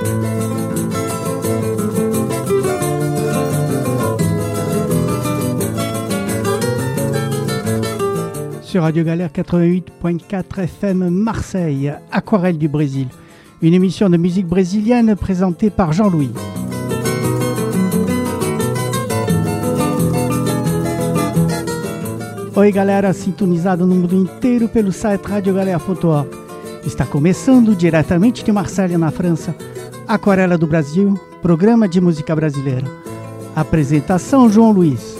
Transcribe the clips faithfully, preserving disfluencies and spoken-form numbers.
Sur Radio Galère quatre-vingt-huit point quatre F M Marseille, Aquarelle du Brésil, une émission de musique brésilienne présentée par Jean-Louis. Oi galera, sintonizado no mundo inteiro pelo site radio galera ponto org. Está começando diretamente de Marselha, na França, Aquarela do Brasil, programa de música brasileira. Apresentação João Luiz.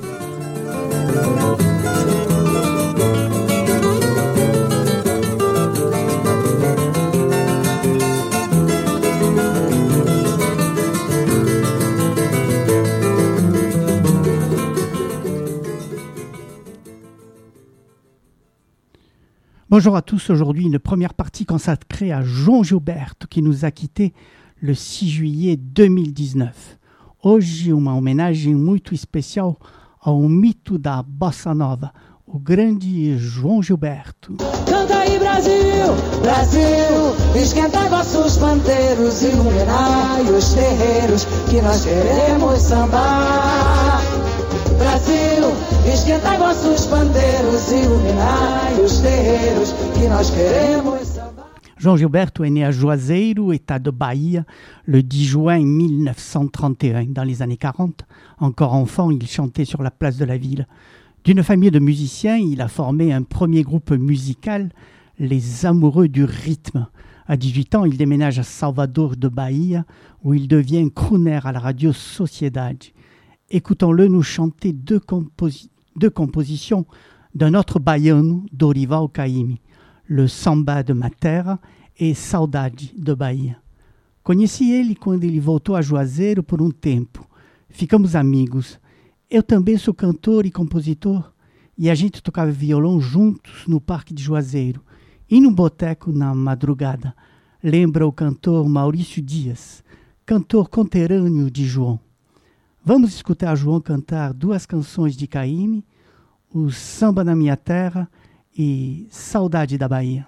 Bonjour à tous, aujourd'hui une première partie consacrée à João Gilberto qui nous a quittés le six juillet deux mille dix-neuf. Hoje uma homenagem muito especial ao mito da Bossa Nova, o grande João Gilberto. Canta aí Brasil, Brasil, esquenta vossos pandeiros, iluminai os terreiros que nós queremos sambar. Brasil, esquentai vossos pandeiros, iluminai os terreiros que nós queremos sambar. João Gilberto est né à Juazeiro, État de Bahia, le dix juin mille neuf cent trente et un. Dans les années quarante, encore enfant, il chantait sur la place de la ville. D'une famille de musiciens, il a formé un premier groupe musical, les Amoureux du rythme. À dix-huit ans, il déménage à Salvador de Bahia, où il devient crooner à la radio Sociedade. Écoutons-le nous chanter deux, composi- deux compositions d'un autre baiano, Dorival Caymmi, le Samba de ma terra e Saudade de Bahia. Conheci ele quando ele voltou a Juazeiro por um tempo. Ficamos amigos. Eu também sou cantor e compositor e a gente tocava violão juntos no Parque de Juazeiro e no boteco na madrugada. Lembra o cantor Maurício Dias, cantor conterrâneo de João. Vamos escutar João cantar duas canções de Caymmi, o Samba na Minha Terra e Saudade da Bahia.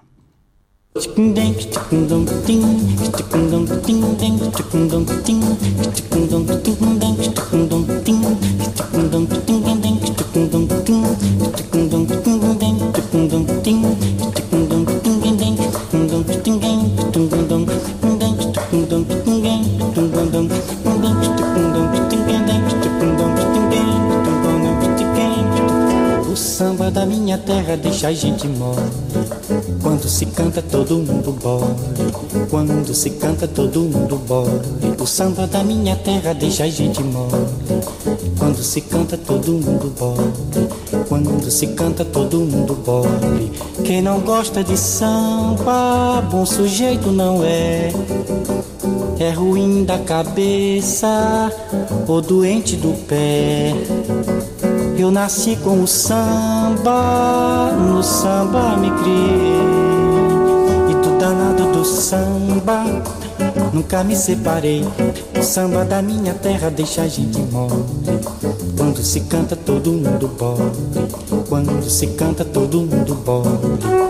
O samba da minha terra deixa a gente mole. Quando se canta todo mundo bole. Quando se canta todo mundo bole. O samba da minha terra deixa a gente mole. Quando se canta todo mundo bole. Quando se canta todo mundo bole. Quem não gosta de samba, bom sujeito não é. É ruim da cabeça ou doente do pé. Eu nasci com o samba, no samba me criei. E do danado do samba, nunca me separei. O samba da minha terra deixa a gente mole. Quando se canta todo mundo bole. Quando se canta todo mundo bole.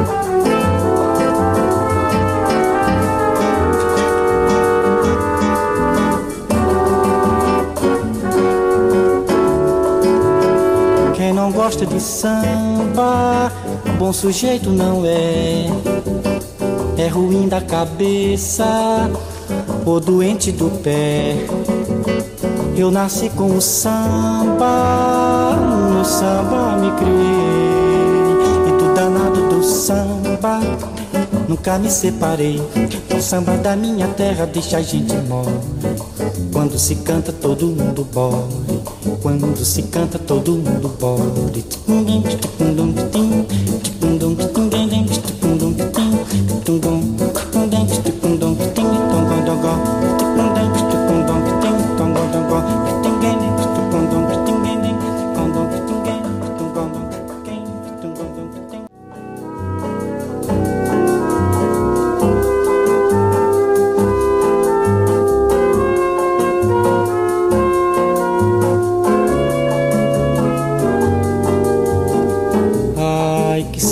Não gosta de samba, bom sujeito não é. É ruim da cabeça ou doente do pé. Eu nasci com o samba, no samba me criei. E do danado do samba, nunca me separei. O samba da minha terra deixa a gente mole. Quando se canta todo mundo bole. Quando se canta todo mundo bole.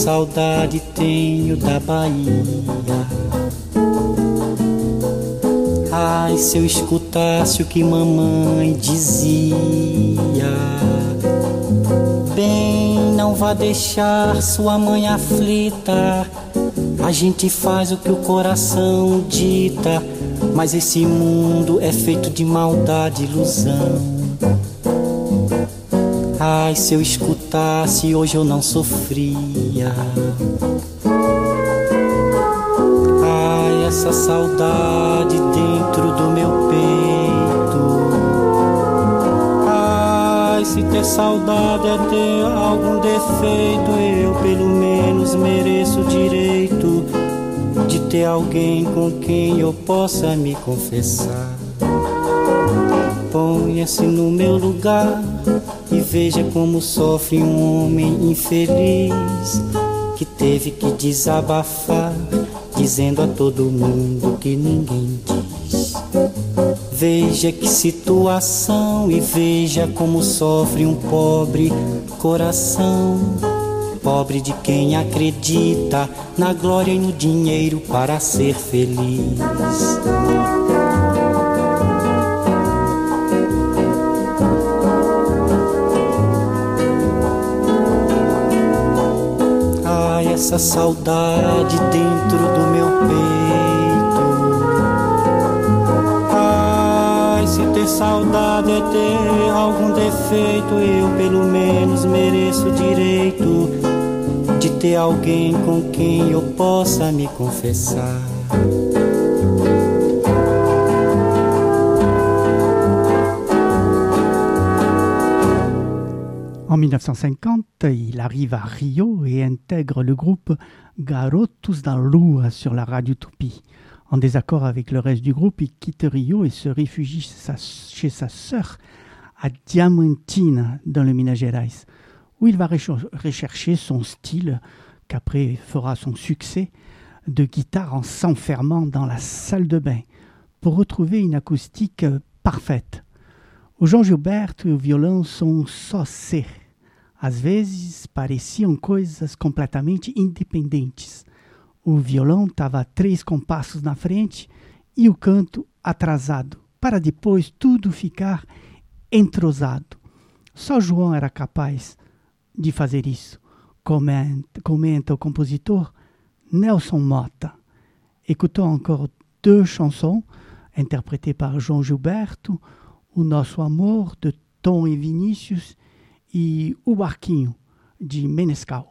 Saudade tenho da Bahia. Ai, se eu escutasse o que mamãe dizia, bem, não vá deixar sua mãe aflita. A gente faz o que o coração dita, mas esse mundo é feito de maldade e ilusão. Ai, se eu escutasse, hoje eu não sofria. Ai, essa saudade dentro do meu peito. Ai, se ter saudade é ter algum defeito, eu pelo menos mereço o direito de ter alguém com quem eu possa me confessar. Ponha-se no meu lugar e veja como sofre um homem infeliz que teve que desabafar, dizendo a todo mundo que ninguém diz. Veja que situação e veja como sofre um pobre coração, pobre de quem acredita na glória e no dinheiro para ser feliz. Essa saudade dentro do meu peito. Ai, se ter saudade é ter algum defeito, eu pelo menos mereço o direito de ter alguém com quem eu possa me confessar. En mille neuf cent cinquante, il arrive à Rio et intègre le groupe Garotos da Lua sur la radio Tupi. En désaccord avec le reste du groupe, il quitte Rio et se réfugie chez sa sœur à Diamantina, dans le Minas Gerais, où il va rechercher son style, qu'après fera son succès, de guitare en s'enfermant dans la salle de bain, pour retrouver une acoustique parfaite. O João Gilberto e o violão são só ser. Às vezes pareciam coisas completamente independentes. O violão estava três compassos na frente e o canto atrasado, para depois tudo ficar entrosado. Só João era capaz de fazer isso, comenta, comenta o compositor Nelson Mota. Écoutons encore deux chansons interprétées par João Gilberto, O Nosso Amor, de Tom e Vinícius, e O Barquinho, de Menescal.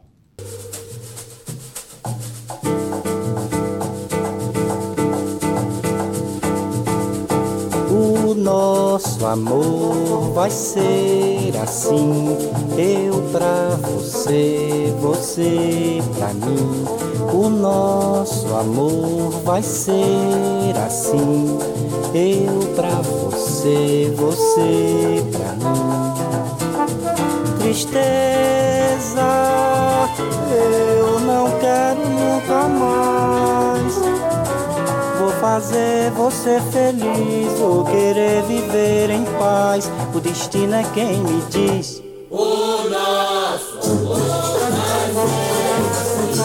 O nosso amor vai ser assim, eu pra você, você pra mim. O nosso amor vai ser assim, eu pra você, você pra mim. Tristeza, eu não quero nunca mais. Vou fazer você feliz, vou querer viver em paz. O destino é quem me diz. O nosso amor vai ser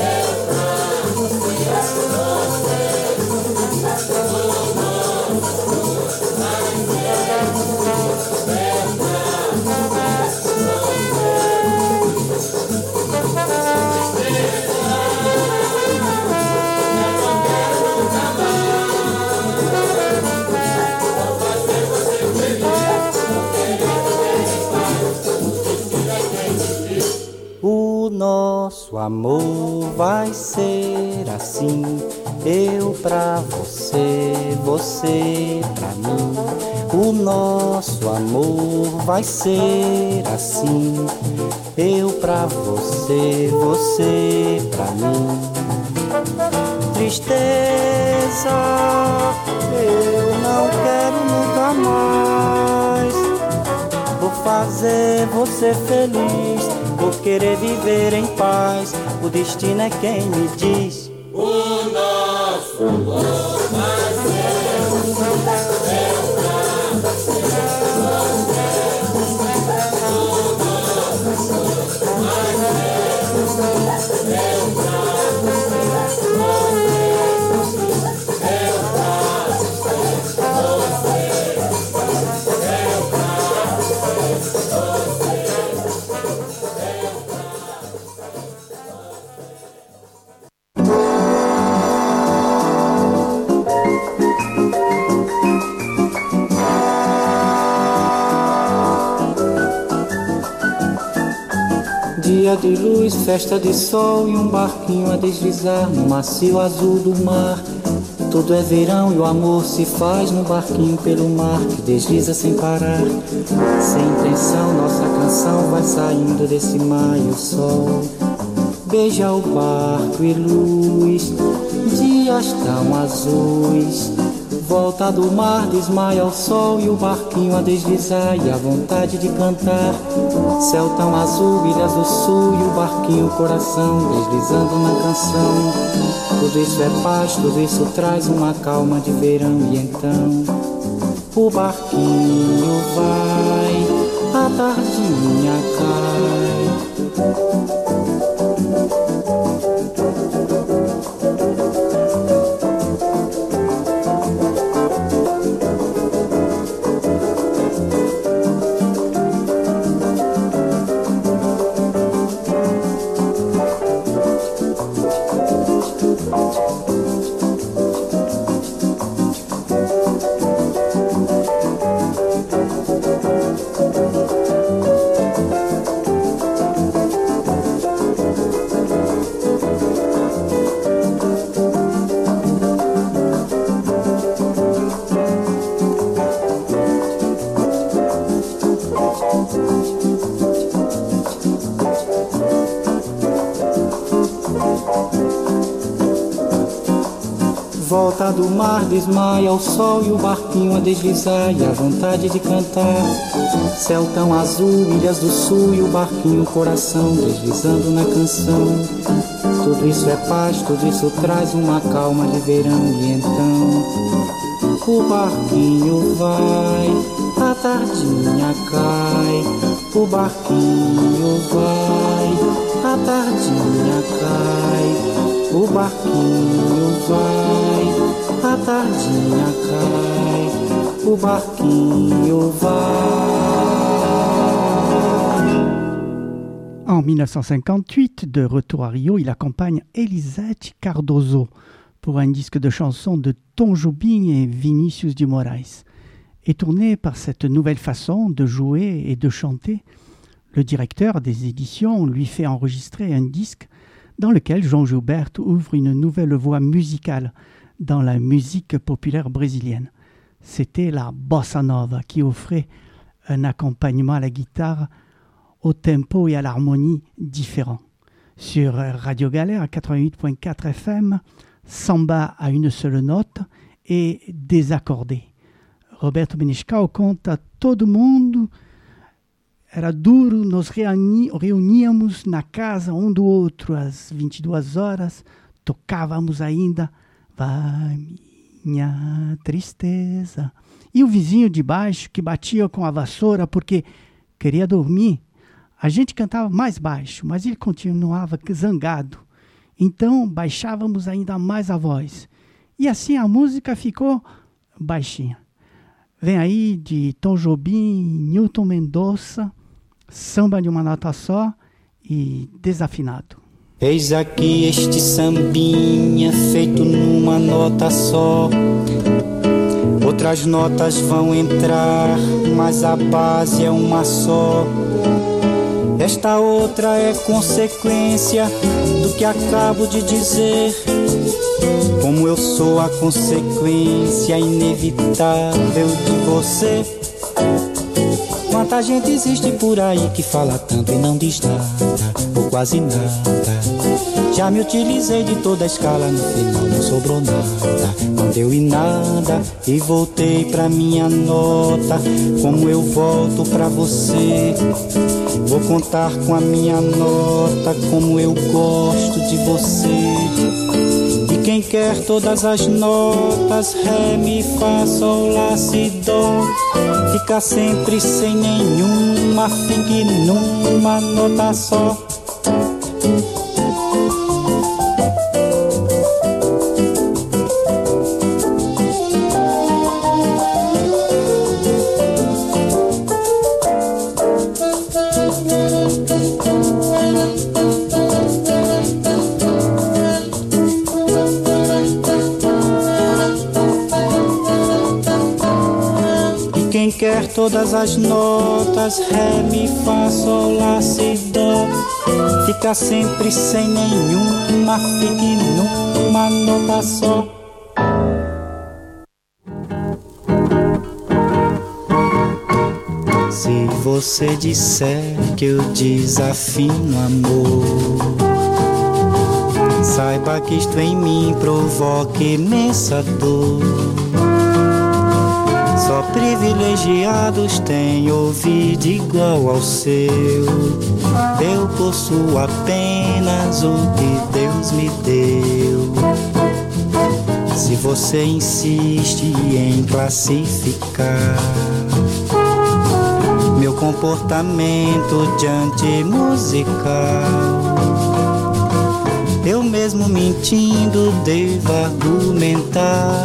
nosso amor vai ser assim, eu pra você, você pra mim. O nosso amor vai ser assim, eu pra você, você pra mim. Tristeza, eu não quero nunca mais. Vou fazer você feliz, vou querer viver em paz. O destino é quem me diz. O nosso amor vai ser dia de luz, festa de sol e um barquinho a deslizar no macio azul do mar. Tudo é verão e o amor se faz no barquinho pelo mar que desliza sem parar. Sem intenção, nossa canção vai saindo desse mar e o sol beija o barco e luz, dias tão azuis. Volta do mar, desmaia o sol e o barquinho a deslizar e a vontade de cantar. Céu tão azul, ilhas do sul e o barquinho coração deslizando na canção. Tudo isso é paz, tudo isso traz uma calma de verão. E então o barquinho vai, a tardinha cai. Volta do mar, desmaia o sol e o barquinho a deslizar e a vontade de cantar. Céu tão azul, ilhas do sul e o barquinho coração deslizando na canção. Tudo isso é paz, tudo isso traz uma calma de verão. E então o barquinho vai, a tardinha cai. O barquinho vai, a tardinha cai. O barquinho vai, a tardinha cai. O barquinho vai. En mille neuf cent cinquante-huit, de retour à Rio, il accompagne Elisete Cardoso pour un disque de chansons de Tom Jobim et Vinícius de Moraes. Étourné par cette nouvelle façon de jouer et de chanter, le directeur des éditions lui fait enregistrer un disque dans lequel João Gilberto ouvre une nouvelle voie musicale dans la musique populaire brésilienne. C'était la bossa nova qui offrait un accompagnement à la guitare au tempo et à l'harmonie différents. Sur Radio Galère à quatre-vingt-huit virgule quatre F M, samba à une seule note et désaccordé. Roberto Menescal conta: todo mundo era duro, nos reuni- reuníamos na casa um do outro às vinte e duas horas, tocávamos ainda Vai Minha Tristeza. E o vizinho de baixo que batia com a vassoura porque queria dormir. A gente cantava mais baixo, mas ele continuava zangado. Então baixávamos ainda mais a voz. E assim a música ficou baixinha. Vem aí de Tom Jobim, Newton Mendonça, samba de uma nota só e desafinado. Eis aqui este sambinha feito numa nota só. Outras notas vão entrar, mas a base é uma só. Esta outra é consequência do que acabo de dizer. Como eu sou a consequência inevitável de você. Quanta gente existe por aí que fala tanto e não diz nada, ou quase nada. Já me utilizei de toda a escala, no final não sobrou nada. Não deu em nada e voltei pra minha nota. Como eu volto pra você, vou contar com a minha nota. Como eu gosto de você. E quem quer todas as notas, Ré, Mi, Fá, Sol, Lá, Si, Dó, fica sempre sem nenhuma, fique numa nota só. quer todas as notas, ré, mi, fá, sol, lá, si, dó. Fica sempre sem nenhuma, fique numa nota só. Se você disser que eu desafino amor, saiba que isto em mim provoca imensa dor. Só privilegiados têm ouvido igual ao seu. Eu possuo apenas o que Deus me deu. Se você insiste em classificar meu comportamento diante musical, eu mesmo mentindo devo argumentar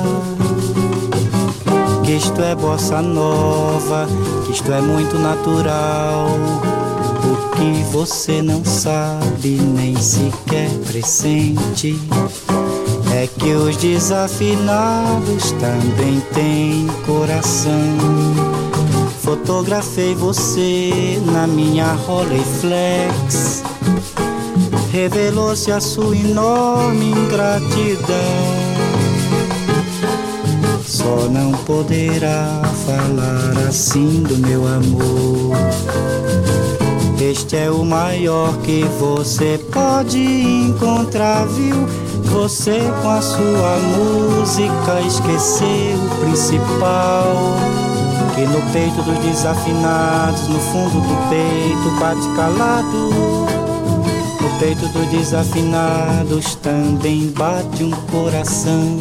que isto é bossa nova, que isto é muito natural. O que você não sabe nem sequer pressente é que os desafinados também têm coração. Fotografei você na minha Rolleiflex, revelou-se a sua enorme ingratidão. Só não poderá falar assim do meu amor. Este é o maior que você pode encontrar, viu? Você com a sua música esqueceu o principal, que no peito dos desafinados, no fundo do peito bate calado. No peito dos desafinados também bate um coração.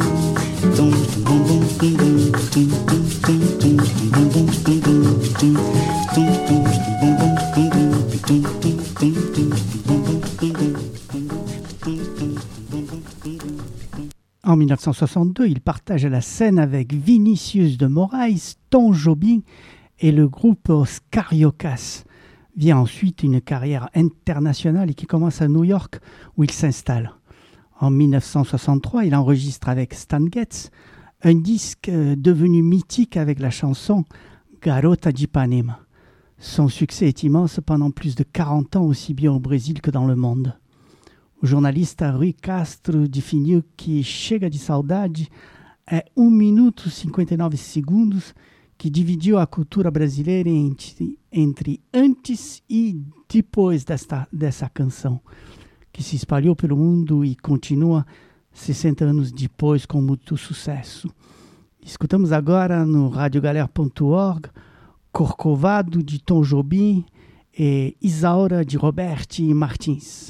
En mille neuf cent soixante-deux, il partage la scène avec Vinicius de Moraes, Tom Jobim et le groupe Os Cariocas. Vient ensuite une carrière internationale et qui commence à New York où il s'installe. En mille neuf cent soixante-trois, il enregistre avec Stan Getz un disque devenu mythique avec la chanson Garota de Ipanema. Son succès est immense pendant plus de quarante ans, aussi bien au Brésil que dans le monde. O jornalista Rui Castro definiu que Chega de Saudade é um minuto e cinquenta e nove segundos que dividiu a cultura brasileira entre, entre antes e depois desta, dessa canção, que se espalhou pelo mundo e continua sessenta anos depois com muito sucesso. Escutamos agora no radiogalera ponto org Corcovado de Tom Jobim e Isaura de Roberti Martins.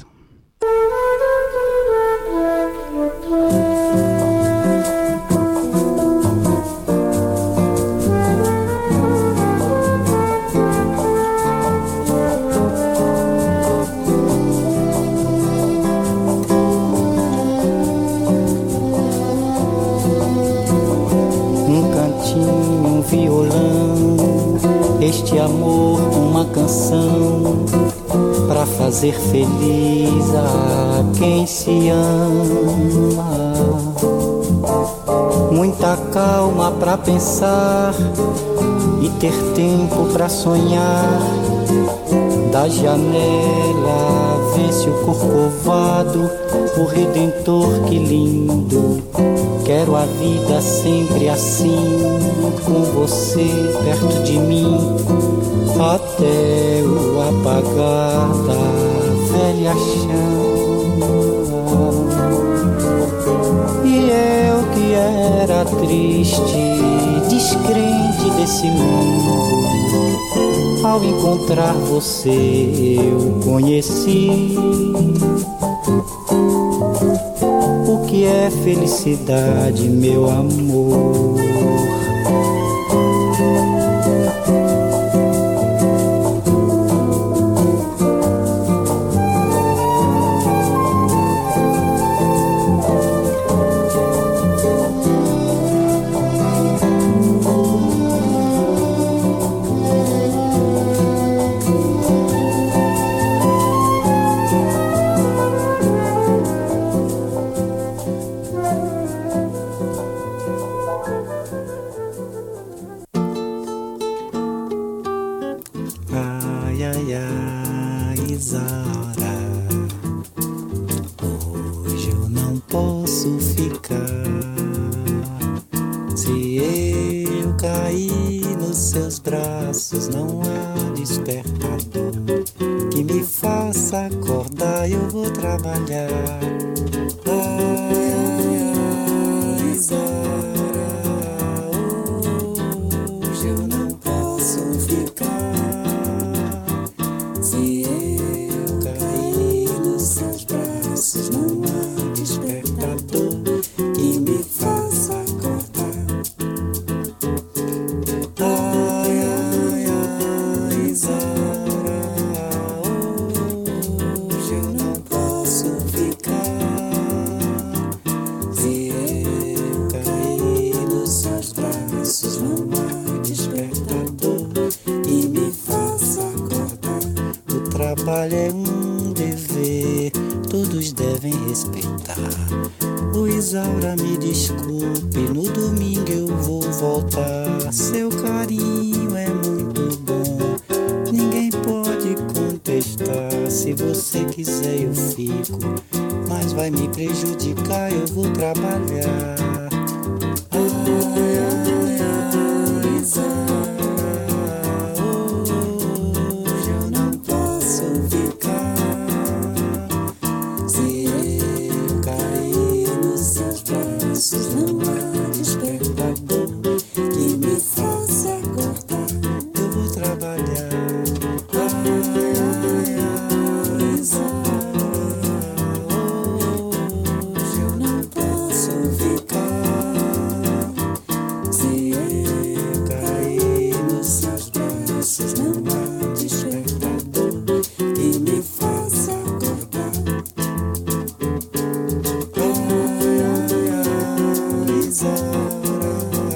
Um cantinho, um violão, este amor, uma canção pra fazer feliz a quem se ama. Muita calma pra pensar e ter tempo pra sonhar. Da janela vê-se o Corcovado, o Redentor, que lindo. Quero a vida sempre assim, com você perto de mim, até o apagar da velha chama. E eu que era triste, descrente desse mundo, ao encontrar você eu conheci o que é felicidade, meu amor. Isaura, hoje eu não posso ficar. Se eu cair nos seus braços, não há despertador que me faça acordar. Eu vou trabalhar. Ai, ai, ai, Isaura, hoje eu não posso ficar. Se eu cair nos seus braços, não há despertador que me faça acordar. Ai, ai, ai, Isaura, hoje eu não posso ficar. Se eu cair nos seus braços, não há despertador que me faça acordar. O trabalho é um dever, todos devem respeitar. O Isaura, me desculpe, no domingo eu vou voltar. Seu carinho é muito bom, ninguém pode contestar. Se você quiser eu fico, mas vai me prejudicar, eu vou trabalhar. Ai, ai, ai, Isaura, hoje eu não posso ficar. Se eu cair nos seus braços, não há despertador que me faça acordar. Eu vou trabalhar. Ai, ai, ai, Isaura, hoje eu não posso ficar. Se eu cair nos seus braços, não há despertador que me faça acordar. Ai, ai, ai, Isaura,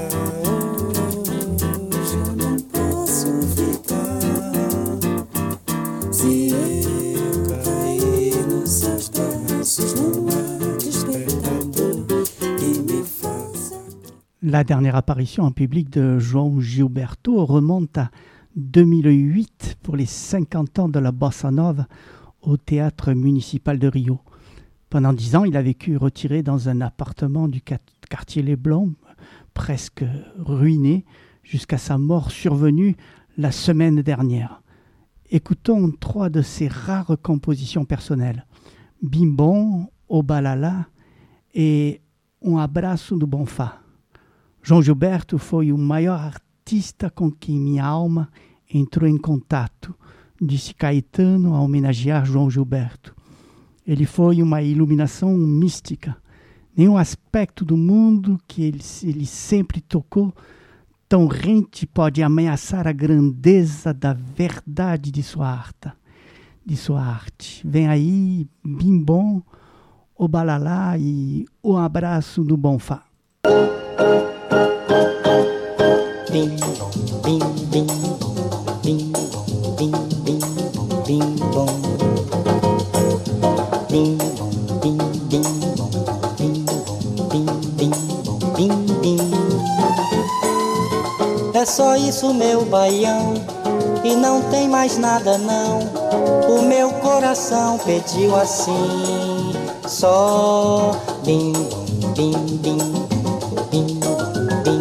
hoje eu não posso ficar. Se eu cair nos seus braços, não há despertador que me faça. La dernière apparition en public de João Gilberto remonte à deux mille huit pour les cinquante ans de la Bossa Nova au théâtre municipal de Rio. Pendant dix ans, il a vécu retiré dans un appartement du quartier Les Blancs, presque ruiné, jusqu'à sa mort survenue la semaine dernière. Écoutons trois de ses rares compositions personnelles, Bimbom, Obalala et Um Abraço do Bonfá. João Gilberto foi o maior artista com quem minha alma entrou em contato, disse Caetano a homenagear João Gilberto. Ele foi uma iluminação mística. Nenhum aspecto do mundo que ele, ele sempre tocou tão rente pode ameaçar a grandeza da verdade de sua arte. De sua arte. Vem aí Bimbom, Obalala e Um Abraço do Bonfá. Bim bom, bim bim bom, bim bom, bim bim bom, bim bom, bim bom, bim bim bom, bim bom, bim bim bom, bim bim. É só isso, meu baião, e não tem mais nada não. O meu coração pediu assim, só bim bom, bim bim bim bom.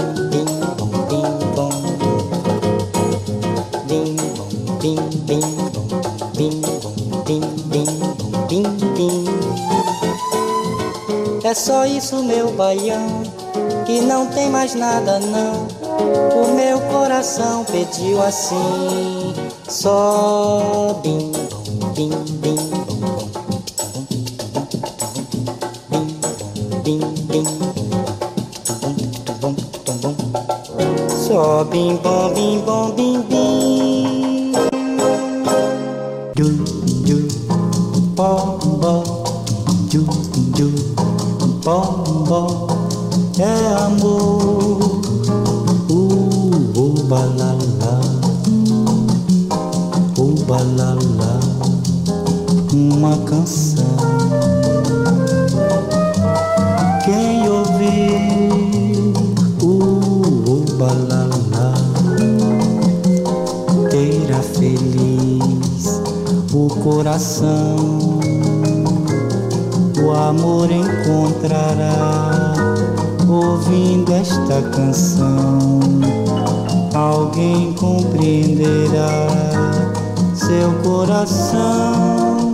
É só isso, meu baião, que não tem mais nada não. O meu coração pediu assim, só bim bom, bim bim bom, bim bim bom, só bim bom, bim bom, bim bim. Du du bom bom, du du bom bom, é amor. Uh, uh, balala, uh, balala, uma canção. Quem ouvir uh, uh, balala terá feliz o coração o amor encontrará. Ouvindo esta canção, alguém compreenderá seu coração.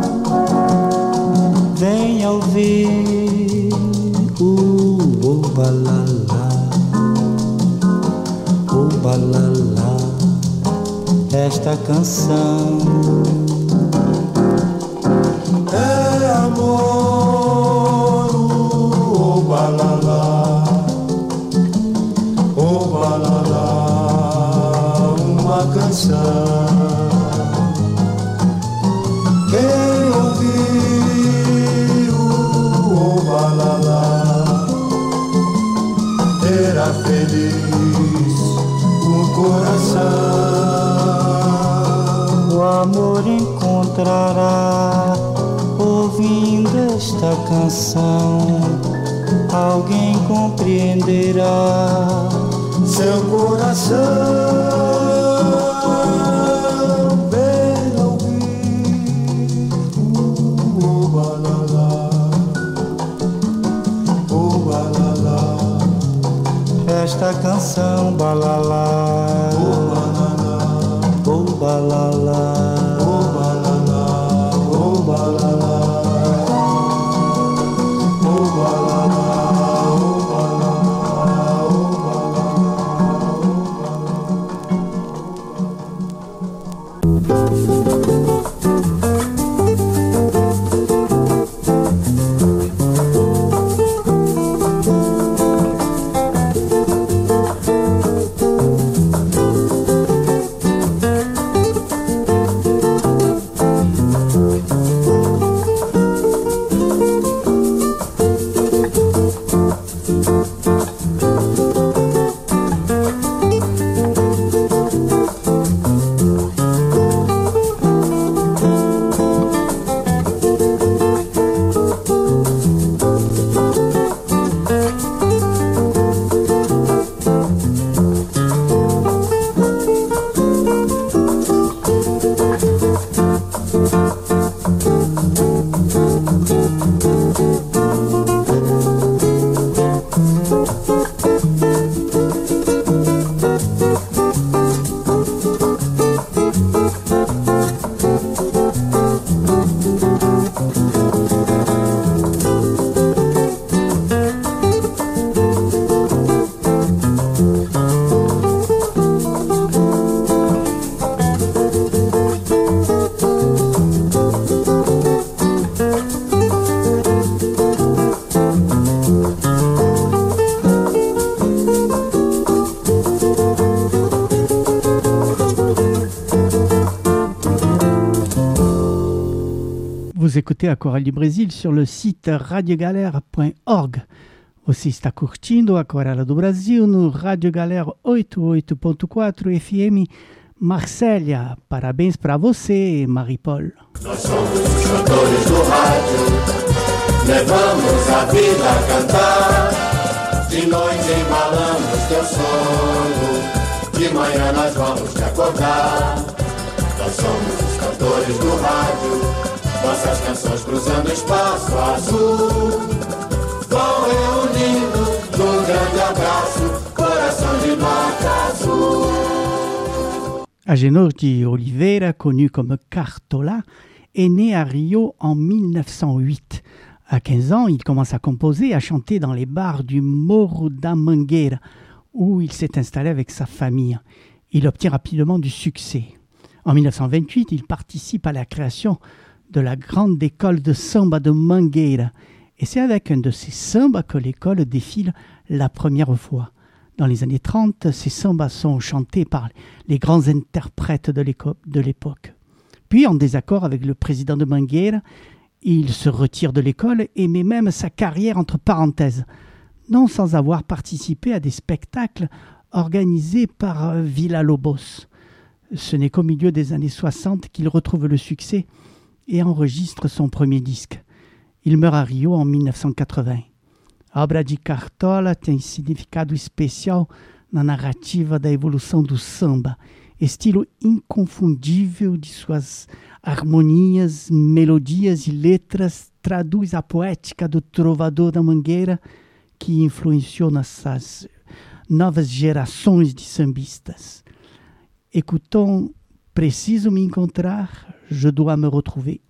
Venha ouvir o obalala, obalala, esta canção. É amor, o obalala, obalala, uma canção. Quem ouvir o obalala terá feliz o coração. O amor encontrará ouvindo esta canção. Alguém compreenderá seu coração. Venha ouvir o obalala, obalala, esta canção, balala, obalala, obalala, obalala, obalala. Vous écoutez a Coral do Brasil sur le site radio galera ponto org. Você está curtindo a Coral do Brasil no Radio Galera oitenta e oito ponto quatro F M Marsella. Parabéns para você, Marie-Paul. Nós somos os cantores do rádio, levamos a vida a cantar. De noite embalamos teu sono, de manhã nós vamos te acordar. Nós somos os cantores do rádio, nossas canções cruzando o espaço azul, vão reunindo num grande abraço, coração de nota azul. Agenor de Oliveira, connu comme Cartola, est né à Rio en mille neuf cent huit. À quinze ans, il commence à composer et à chanter dans les bars du Morro da Mangueira, où il s'est installé avec sa famille. Il obtient rapidement du succès. En mille neuf cent vingt-huit, il participe à la création de la grande école de samba de Mangueira. Et c'est avec un de ces sambas que l'école défile la première fois. Dans les années trente, ces sambas sont chantés par les grands interprètes de l'époque. Puis, en désaccord avec le président de Mangueira, il se retire de l'école et met même sa carrière entre parenthèses, non sans avoir participé à des spectacles organisés par Villa-Lobos. Ce n'est qu'au milieu des années soixante qu'il retrouve le succès et enregistre son premier disque. Il meurt à Rio en mille neuf cent quatre-vingts. A obra de Cartola tem significado especial na narrativa da evolução do samba estilo inconfundível de suas harmonias, melodias e letras, traduz a poética do trovador da Mangueira, que influenciou nessas novas gerações de sambistas. Écoutons Preciso me encontrar, je dois me retrouver.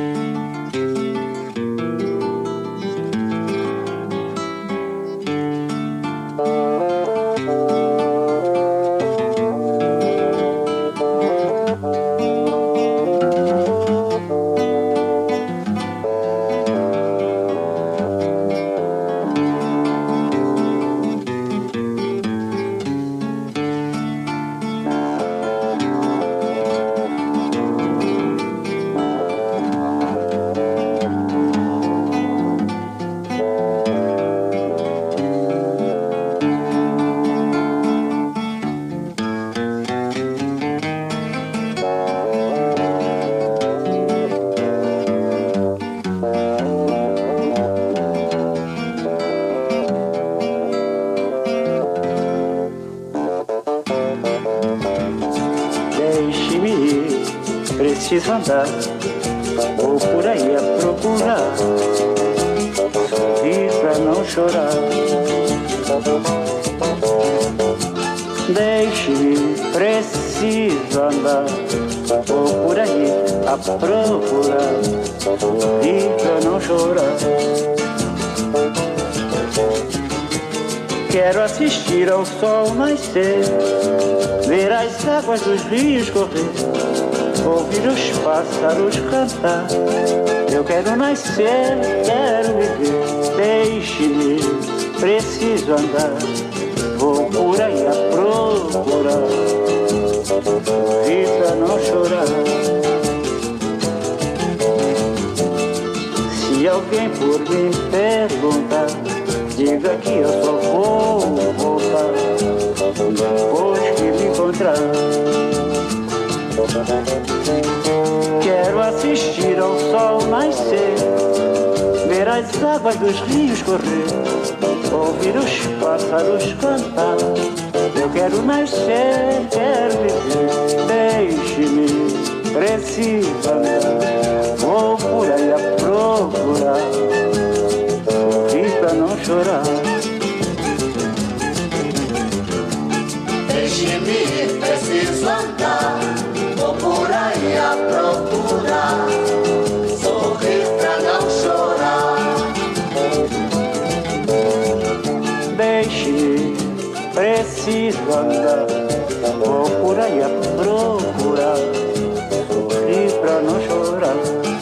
Preciso andar, vou por aí a procurar, sorrir pra não chorar. Deixe-me, preciso andar, vou por aí a procurar, sorrir pra não chorar. Quero assistir ao sol nascer, ver as águas dos rios correr, ouvir os pássaros cantar. Eu quero nascer, quero viver. Deixe-me, preciso andar, vou por aí a procurar, rir pra não chorar. Se alguém por mim perguntar, diga que eu só vou voltar depois que me encontrar. Quero assistir ao sol nascer, ver as águas dos rios correr, ouvir os pássaros cantar. Eu quero nascer, quero viver. Deixe-me, preciso andar, vou por aí a procurar, sorrir pra não chorar. Deixe-me, preciso andar, vou por aí a procurar, sorrir pra não chorar. Deixe-me, preciso andar, vou por aí a procurar, sorrir pra não chorar.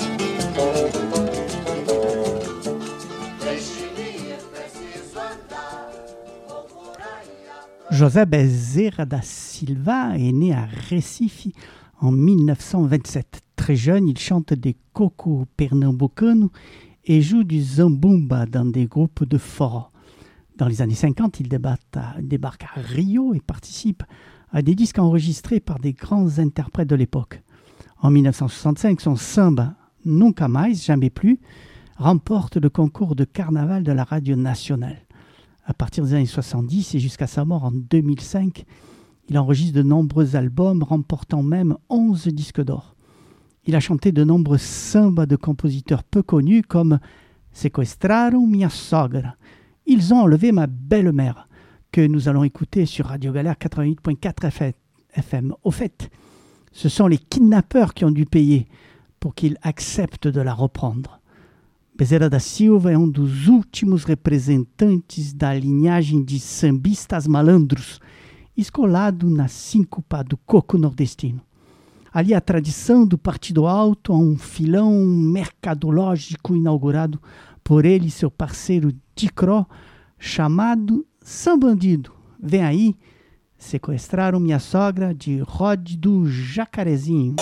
Deixe-me, preciso andar, vou por aí a procurar. José Bezerra da Silva est né à Recife en mille neuf cent vingt-sept. Très jeune, il chante des cocos pernambucanos et joue du zambumba dans des groupes de forró. Dans les années cinquante, il débarque à, débarque à Rio et participe à des disques enregistrés par des grands interprètes de l'époque. En mille neuf cent soixante-cinq, son samba Nunca Mais, Jamais Plus, remporte le concours de carnaval de la radio nationale. À partir des années soixante-dix et jusqu'à sa mort en deux mille cinq, il enregistre de nombreux albums, remportant même onze disques d'or. Il a chanté de nombreux sambas de compositeurs peu connus comme Sequestraram Minha Sogra, Ils ont enlevé ma belle-mère, que nous allons écouter sur Radio Galère quatre-vingt-huit point quatre F M. Au fait, ce sont les kidnappeurs qui ont dû payer pour qu'il accepte de la reprendre. Bezerra da Silva é um dos últimos representantes da linhagem de sambistas malandros, escolado na síncopa do coco nordestino. Ali a tradição do Partido Alto a um filão mercadológico inaugurado por ele e seu parceiro Dicró, chamado Sambandido. Vem aí, Sequestraram Minha Sogra, de Rod do Jacarezinho.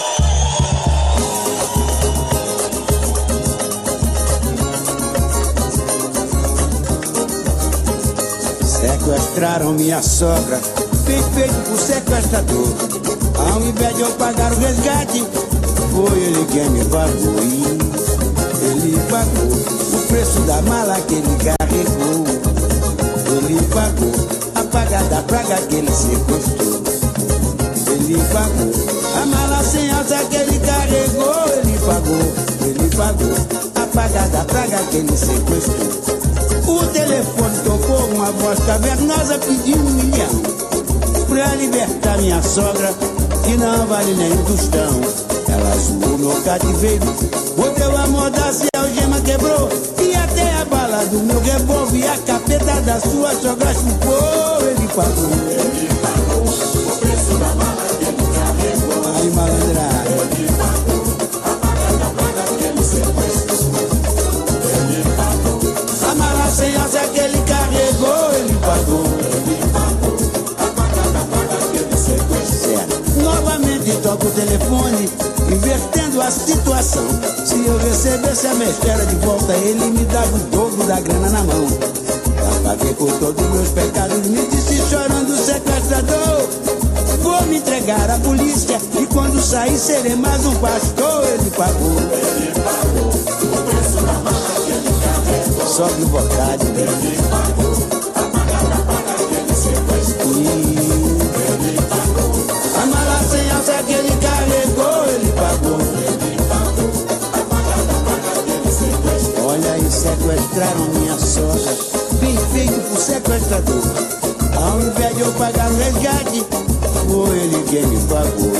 Sequestraram minha sogra, bem feito por sequestrador. Ao invés de eu pagar o resgate, foi ele quem me pagou. Ele pagou o preço da mala que ele carregou. Ele pagou a paga da praga que ele sequestrou. Ele ele pagou. A mala sem alça que ele carregou, ele pagou, ele pagou. A paga da praga que ele sequestrou. O telefone tocou, uma voz cavernosa pediu um milhão pra libertar minha sogra, que não vale nem um tostão. Ela zoou meu cativeiro, mordeu a mordaça e a algema quebrou, e até a bala do meu revólver e a capeta da sua sogra chupou. Ele pagou, ele pagou o preço da mala que ele carregou. Ai, malandrada. Ele pagou a paga da praga que ele sequestrou. Ele pagou a mala sem alça que ele carregou. Ele pagou, ele pagou a paga da praga que ele sequestrou. Novamente toca o telefone, invertendo a situação. Se eu recebesse a mestera de volta, ele me dava o dobro da grana na mão. Já paguei por todos os meus pecados, me disse chorando o sequestrador. Vou me entregar à polícia e quando sair serei mais um pastor. Ele pagou, ele pagou o preço da mala que ele carregou. Só de vontade, ele pagou a paga da paga que ele sequestrou. Ele pagou a mala sem alça que ele carregou. Ele pagou, ele pagou a paga da paga que ele sequestrou. Olha aí, sequestraram minha sogra, bem feito pro sequestrador. Ao invés de eu pagar o resgate, foi ele quem me pagou.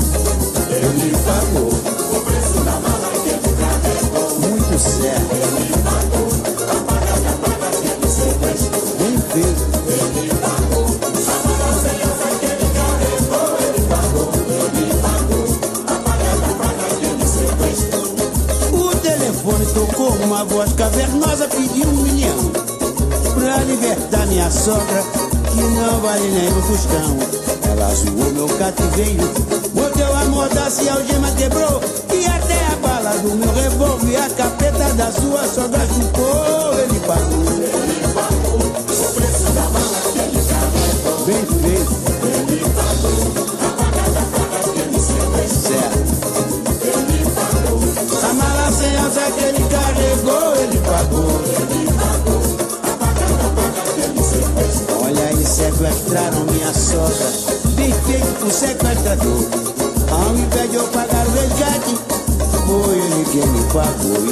Ele pagou o preço da mala que ele carregou. Muito certo. Ele pagou a paga da paga que ele sequestrou. Bem feito. Ele pagou a mala sem alça que ele carregou. Ele pagou, ele pagou a paga da paga que ele sequestrou. O telefone tocou, uma voz cavernosa pediu um milhão pra libertar minha sogra, que não vale nem um tostão. Ela zoou meu cativeiro, mordeu a mordaça e a algema quebrou, e até a bala do meu revólver e a capeta da sua sogra chupou. Ele pagou, ele pagou o preço da bala que ele carregou. Bem feito. Ele pagou a paga da paga que ele sequestrou. Certo. Ele pagou a mala sem alça que ele carregou. Ele pagou, ele pagou a paga da paga que ele sequestrou. Olha aí, sequestraram minha sogra, bem feito pro sequestrador. Ao invés de eu pagar o resgate, foi ele quem me pagou.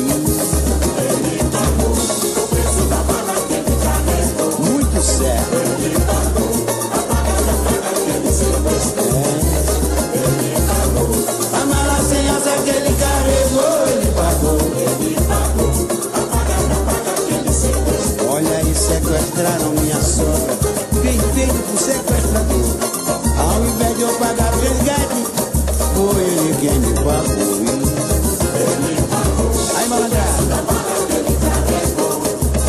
Ele pagou o preço da bala que ele carregou. Muito certo. Ele pagou a paga da paga que ele sequestrou. É. Ele pagou a mala sem alça que ele carregou. Ele pagou, ele pagou a paga da paga que ele sequestrou. Olha aí, sequestraram minha sogra, bem feito pro sequestrador. Ao invés de eu pagar o resgate, foi ele quem me pagou. Ele pagou. Aí, malandrada. A paga que ele carregou.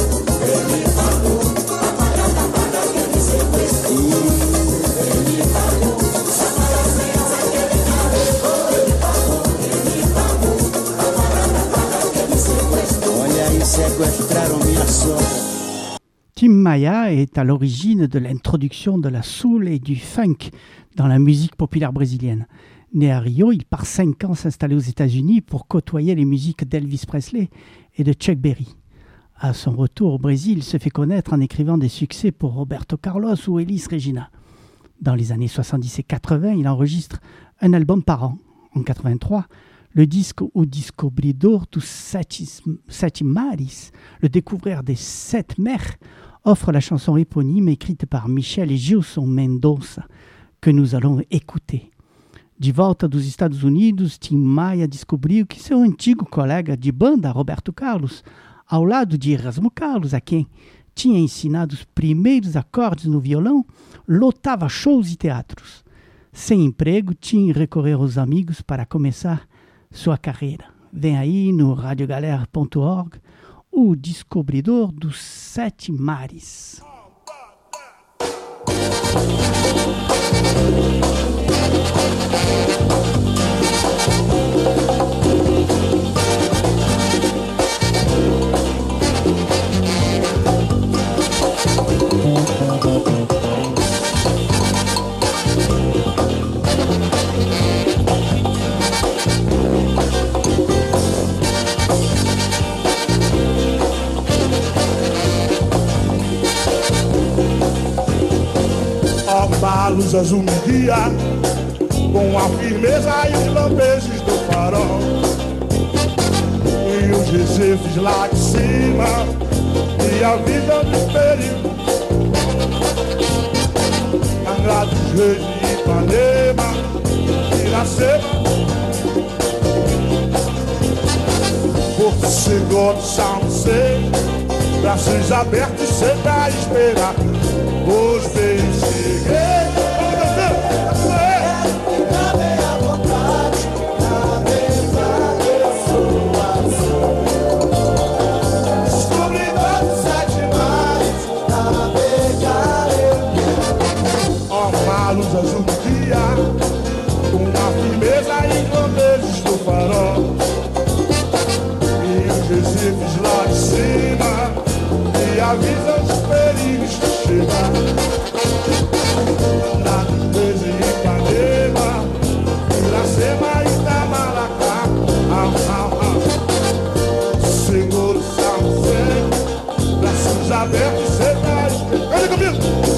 Ele pagou a paga da paga que ele sequestrou. Ele pagou a mala sem alça que ele carregou. Ele pagou, ele pagou a paga da paga que ele sequestrou. Olha aí, sequestraram minha sogra. Tim Maia est à l'origine de l'introduction de la soul et du funk dans la musique populaire brésilienne. Né à Rio, il part cinq ans s'installer aux États-Unis pour côtoyer les musiques d'Elvis Presley et de Chuck Berry. À son retour au Brésil, il se fait connaître en écrivant des succès pour Roberto Carlos ou Elis Regina. Dans les années soixante-dix et quatre-vingts, il enregistre un album par an. En quatre-vingt-trois, le disque O Descobridor dos Sete Mares, le découvrir des sept mers, offre la chanson éponyme écrite par Michel et Gilson Mendonça, que nous allons écouter. De volta dos Estados Unidos, Tim Maia descobriu que seu antigo colega de banda, Roberto Carlos, ao lado de Erasmo Carlos, a quem tinha ensinado os primeiros acordes no violão, lotava shows e teatros. Sem emprego, tinha recorrer aos amigos para começar sua carreira. Vem aí no radiogalera ponto org O Descobridor dos Sete Mares. Ó, uma luz azul no dia, com a firmeza e os lampejos do farol. E os recifes lá de cima e a vida dos perigos. Angra dos Reis de Ipanema, Iracema, Porto Seguro, São José, braços abertos sempre a esperar os bens. Azul do dia, com a firmeza e lampejos do farol. E os recifes lá de cima e avisam os perigos de chegar. Na Reis de Ipanema, Iracema e Itamaracá. Ah, ah, ah. Senhor São José, braços abertos, sempre à espera. Olha comigo!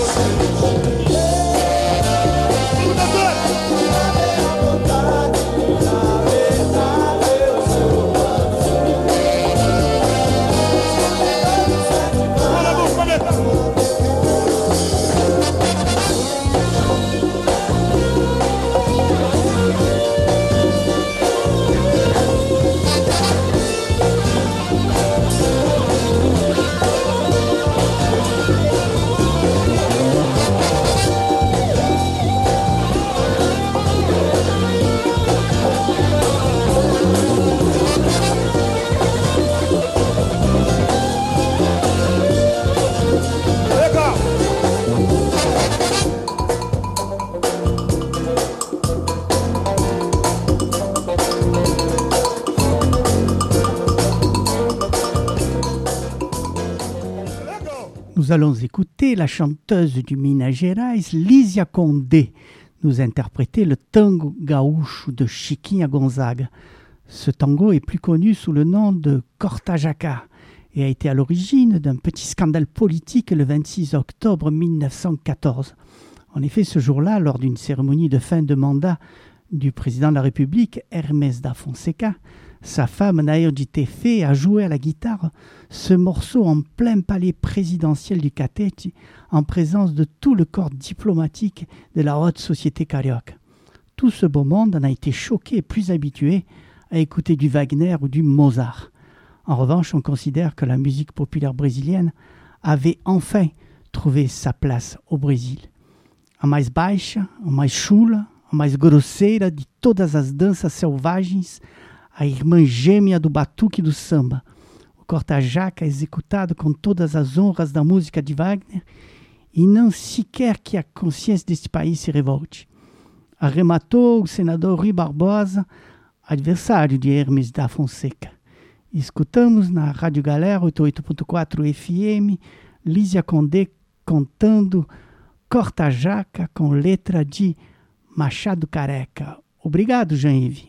Nous allons écouter la chanteuse du Minas Gerais, Lísia Condé, nous interpréter le tango gaúcho de Chiquinha Gonzaga. Ce tango est plus connu sous le nom de Corta Jaca et a été à l'origine d'un petit scandale politique le vingt-six octobre mille neuf cent quatorze. En effet, ce jour-là, lors d'une cérémonie de fin de mandat du président de la République, Hermes da Fonseca, sa femme Nair Tefe a joué à la guitare ce morceau en plein palais présidentiel du Catete en présence de tout le corps diplomatique de la haute société carioca. Tout ce beau monde en a été choqué et plus habitué à écouter du Wagner ou du Mozart. En revanche, on considère que la musique populaire brésilienne avait enfin trouvé sa place au Brésil. A mais baixa, a mais chula, a mais grosseira de todas as danças selvagens, a irmã gêmea do batuque do samba. O corta-jaca é executado com todas as honras da música de Wagner e não sequer que a consciência deste país se revolte. Arrematou o senador Rui Barbosa, adversário de Hermes da Fonseca. Escutamos na Rádio Galera oitenta e oito ponto quatro F M Lísia Condé contando Corta-jaca com letra de Machado Careca. Obrigado, Jean-Yves.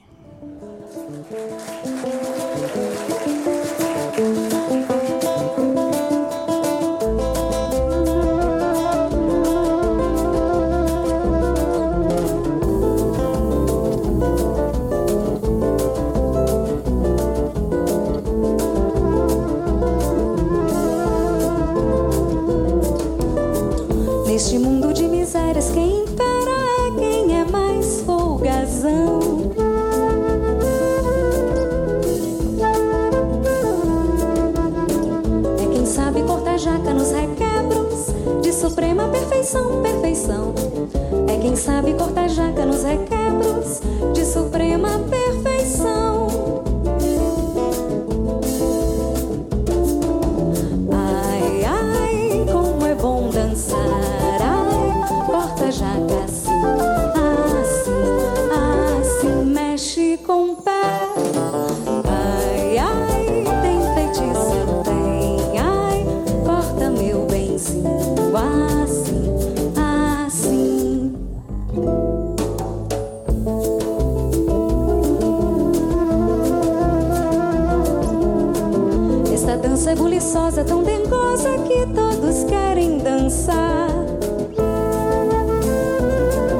Neste mundo de misérias, quem impera é quem é mais folgazão. É quem sabe cortar jaca nos requebros de suprema perfeição, perfeição. É quem sabe cortar jaca nos requebros de suprema perfeição. Ai, ai, como é bom dançar. Jaca assim, assim, assim, mexe com o pé. Ai, ai, tem feitiço, tem. Ai, corta meu benzinho, assim, assim. Esta dança é buliçosa, tão dengosa que todos querem dançar.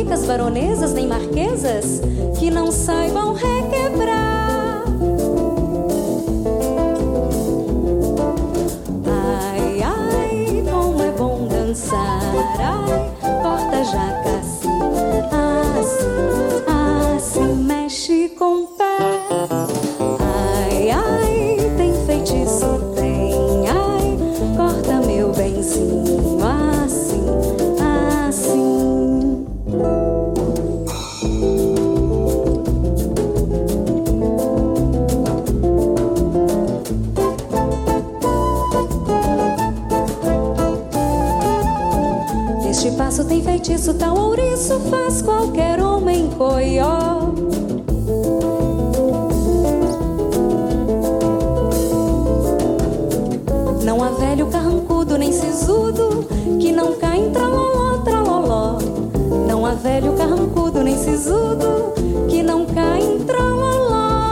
ricas baronesas nem marquesas que não saibam requebrar. Ai, ai, como é bom dançar. Ai, corta jaca assim, assim, assim, mexe com o pé. Ai, ai, tem feitiço, tem. Ai, corta meu benzinho assim, assim. Este passo tem feitiço, tal ouriço faz qualquer homem coió. Não há velho carrancudo nem sisudo que não cai em traloló, traloló. Não há velho carrancudo nem sisudo que não cai em traloló.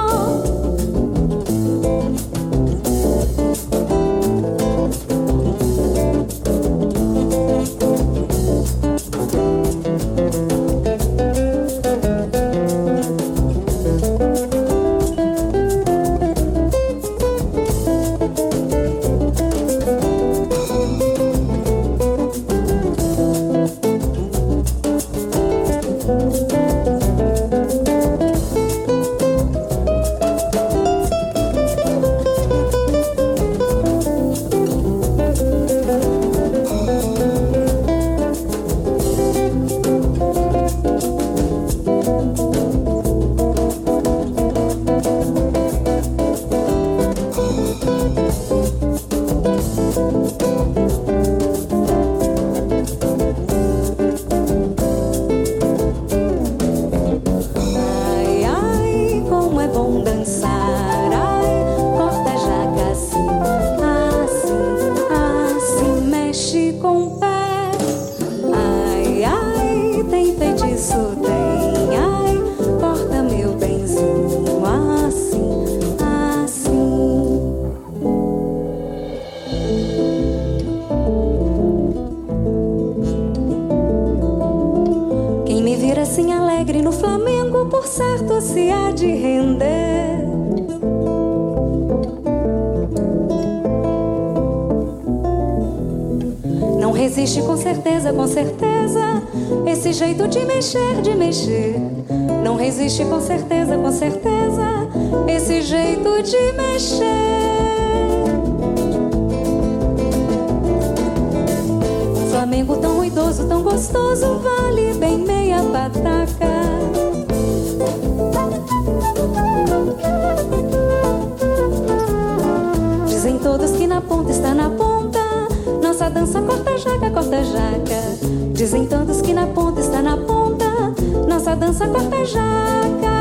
Com certeza, esse jeito de mexer, de mexer. Não resiste com certeza, com certeza, esse jeito de mexer. Flamengo tão ruidoso, tão gostoso, vale bem meia pataca. Dizem todos que na ponta está na ponta nossa dança corta jaca, corta jaca. Dizem todos que na ponta está na ponta nossa dança corta jaca.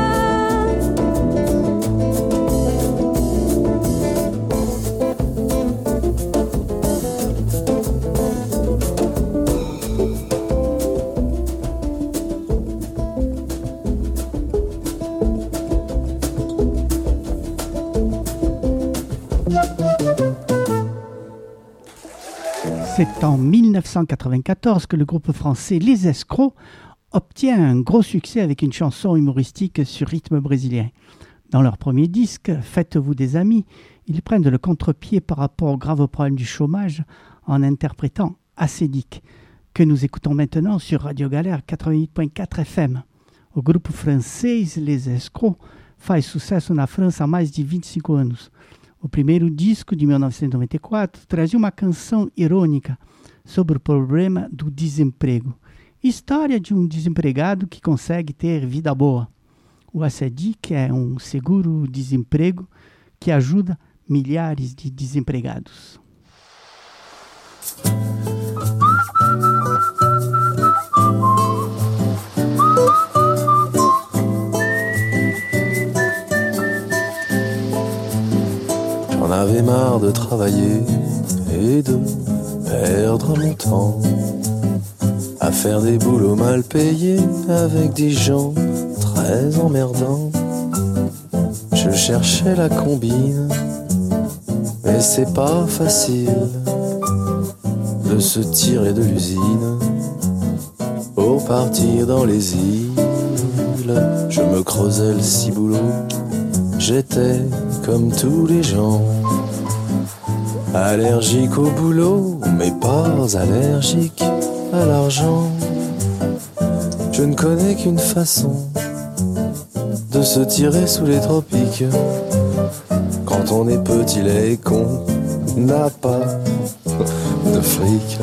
C'est en mille neuf cent quatre-vingt-quatorze que le groupe français Les Escrocs obtient un gros succès avec une chanson humoristique sur rythme brésilien. Dans leur premier disque, Faites-vous des amis, ils prennent le contre-pied par rapport au grave problème du chômage en interprétant Acédique, que nous écoutons maintenant sur Radio Galère quatre-vingt-huit point quatre F M. O grupo francês Les Escrocs faz sucesso na França há mais de vinte e cinco anos. O primeiro disco, de mil novecentos e noventa e quatro, trazia uma canção irônica sobre o problema do desemprego. História de um desempregado que consegue ter vida boa. O Acédique é um seguro-desemprego que ajuda milhares de desempregados. J'en avais marre de travailler et de perdre mon temps à faire des boulots mal payés avec des gens très emmerdants. Je cherchais la combine, mais c'est pas facile de se tirer de l'usine au partir dans les îles. Je me creusais le ciboulot. J'étais comme tous les gens, allergique au boulot, mais pas allergique à l'argent. Je ne connais qu'une façon de se tirer sous les tropiques. Quand on est petit, laid et con, n'a pas de fric.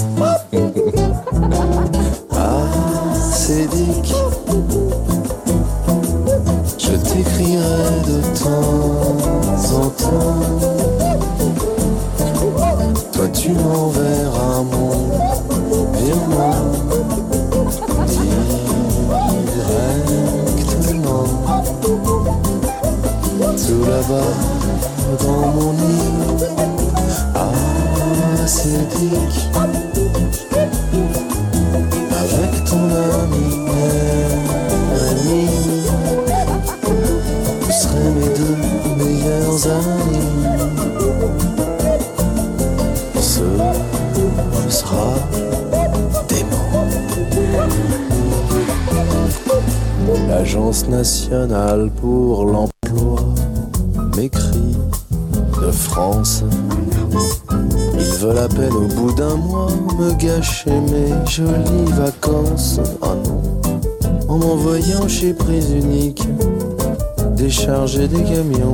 Ah, c'est Dick, je t'écrirai de temps en temps. Toi tu m'enverras mon virement directement. Tout là-bas dans mon lit. Ah, c'est Dick, avec ton ami Rémi. Vous serez mes deux meilleurs amis. Ce sera dément. L'Agence nationale pour l'emploi m'écrit de France. Ils veulent à peine au bout d'un mois me gâcher mes jolies vacances. Ah non, en m'envoyant chez Prise Unique décharger des camions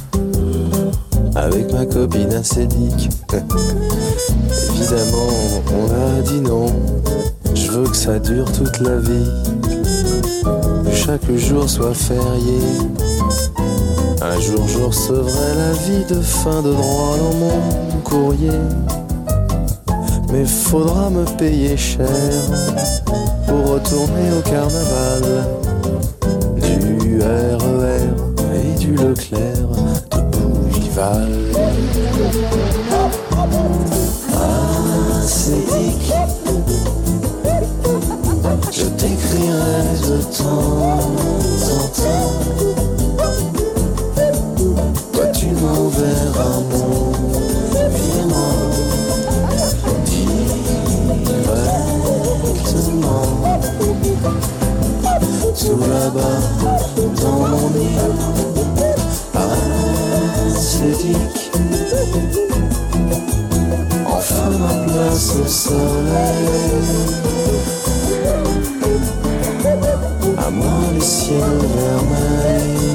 avec ma copine acédique. Évidemment, on a dit non. Je veux que ça dure toute la vie, que chaque jour soit férié. Un jour je recevrai l'avis de fin de droit dans mon courrier. Mais faudra me payer cher pour retourner au carnaval. Du R E R et du Leclerc de Bougival. Ah, c'est Dick, je t'écrirai de temps en temps. Toi tu m'enverras mon virement directement. Tout là-bas dans mon lit. Ah, c'est Dick, enfin ma place au soleil. À moi les ciels vermeils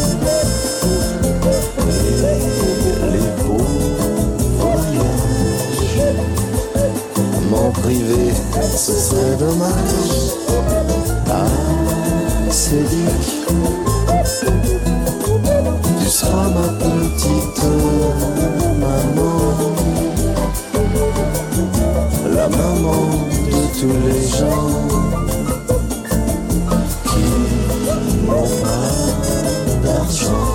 et les beaux voyages. M'en priver, ce serait dommage. Ah, c'est Dick, tu seras ma petite maman, la maman de tous les gens qui n'ont pas d'argent.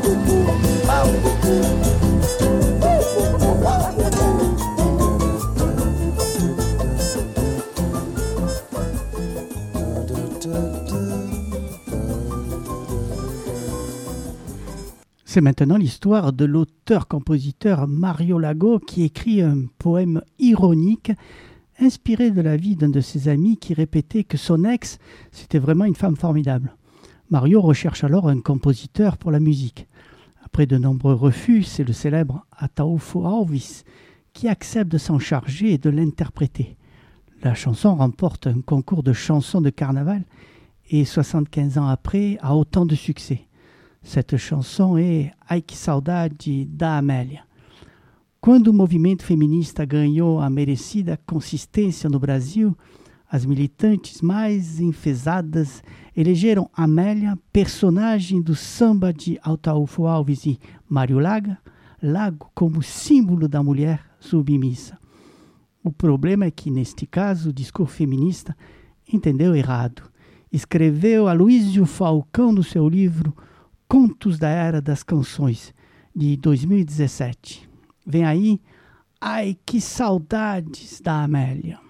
C'est maintenant l'histoire de l'auteur-compositeur Mario Lago qui écrit un poème ironique inspiré de la vie d'un de ses amis qui répétait que son ex, c'était vraiment une femme formidable. Mario recherche alors un compositeur pour la musique. Après de nombreux refus, c'est le célèbre Ataúfo Alves qui accepte de s'en charger et de l'interpréter. La chanson remporte un concours de chansons de carnaval et soixante-quinze ans après a autant de succès. Cette chanson é Ai Que Saudade da Amélia. Quando o movimento feminista ganhou a merecida consistência no Brasil, as militantes mais enfesadas elegeram Amélia, personagem do samba de Ataúfo Alves e Mário Laga, Lago como símbolo da mulher submissa. O problema é que, neste caso, o discurso feminista entendeu errado. Escreveu Aloysio Falcão no seu livro Contos da Era das Canções, de dois mil e dezessete. Vem aí, Ai Que Saudades da Amélia.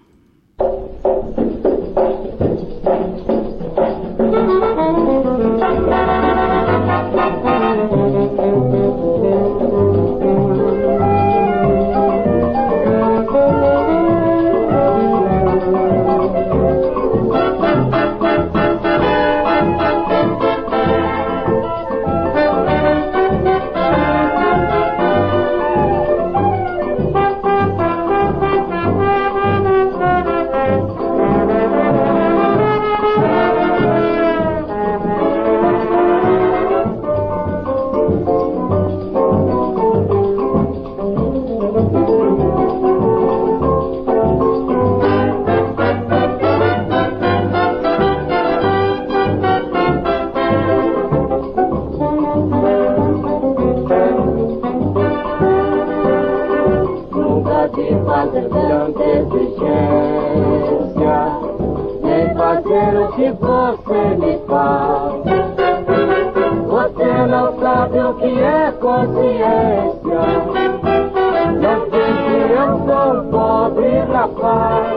te fazer tanta exigência, nem fazer o que você me faz. Você não sabe o que é consciência, não sei que eu sou um pobre rapaz.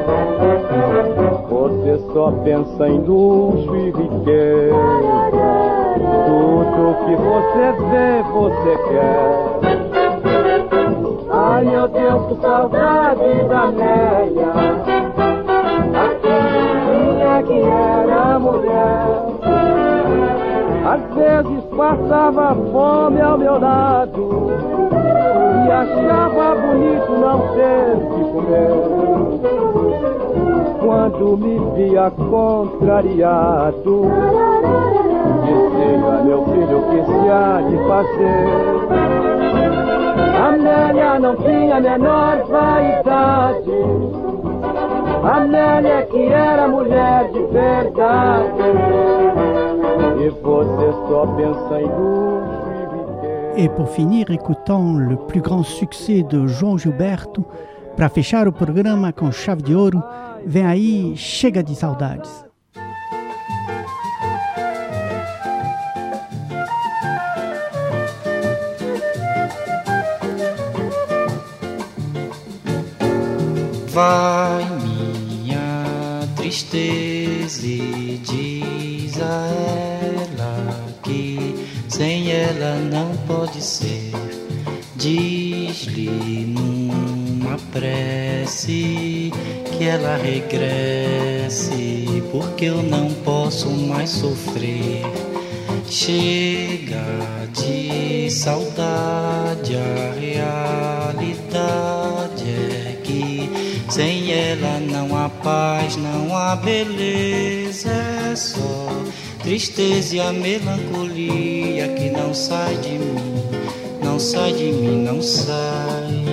Você só pensa em luxo e riqueza, tudo que você vê, você quer. Ai meu Deus, que saudade da Néia, aquela que era mulher. Às vezes passava fome ao meu lado e achava bonito não ter que comer. Quando me via contrariado, dizia, meu filho, o que se há de fazer? A Nélia não tinha a menor vaidade, a Nélia que era mulher de verdade. E você só pensa em luxo e riqueza. Et pour finir, écoutons le plus grand succès de João Gilberto. Para fechar o programa com chave de ouro, vem aí Chega de Saudades. Vai minha tristeza e diz a ela que sem ela não pode ser. Diz-lhe numa prece que ela regresse, porque eu não posso mais sofrer. Chega de saudade, a realidade é que sem ela não há paz, não há beleza, é só tristeza e a melancolia que não sai de mim, não sai de mim, não sai.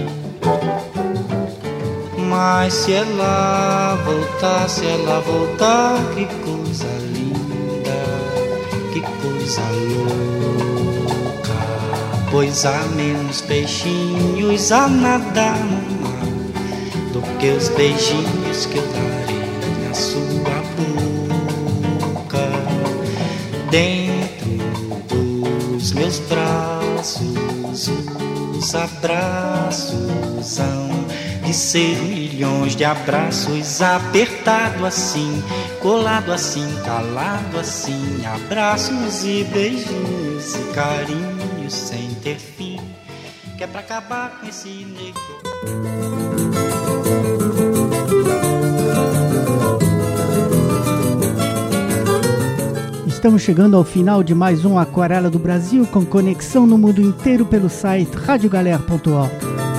Mas se ela voltar, se ela voltar, que coisa linda, que coisa louca. Pois há menos peixinhos a nadar no mar do que os beijinhos que eu darei na sua boca. Dentro dos meus braços, os abraços hão de ser milhões de abraços, apertado assim, colado assim, calado assim, abraços e beijinhos e carinhos sem ter fim, que é pra acabar com esse negócio. Estamos chegando ao final de mais um Aquarela do Brasil, com conexão no mundo inteiro pelo site radio galère ponto org.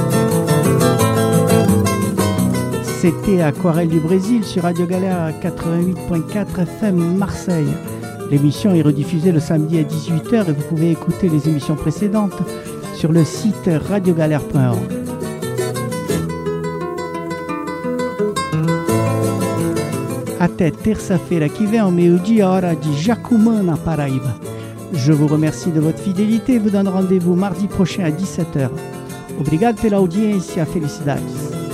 C'était Aquarelle du Brésil sur Radio Galère quatre-vingt-huit point quatre F M Marseille. L'émission est rediffusée le samedi à dix-huit heures et vous pouvez écouter les émissions précédentes sur le site radio galère point org. Até terça-feira que vem, ao meio-dia, hora de Jacumã, na Paraíba. Je vous remercie de votre fidélité et vous donne rendez-vous mardi prochain à dix-sept heures. Obrigado pela audiência, felicidades.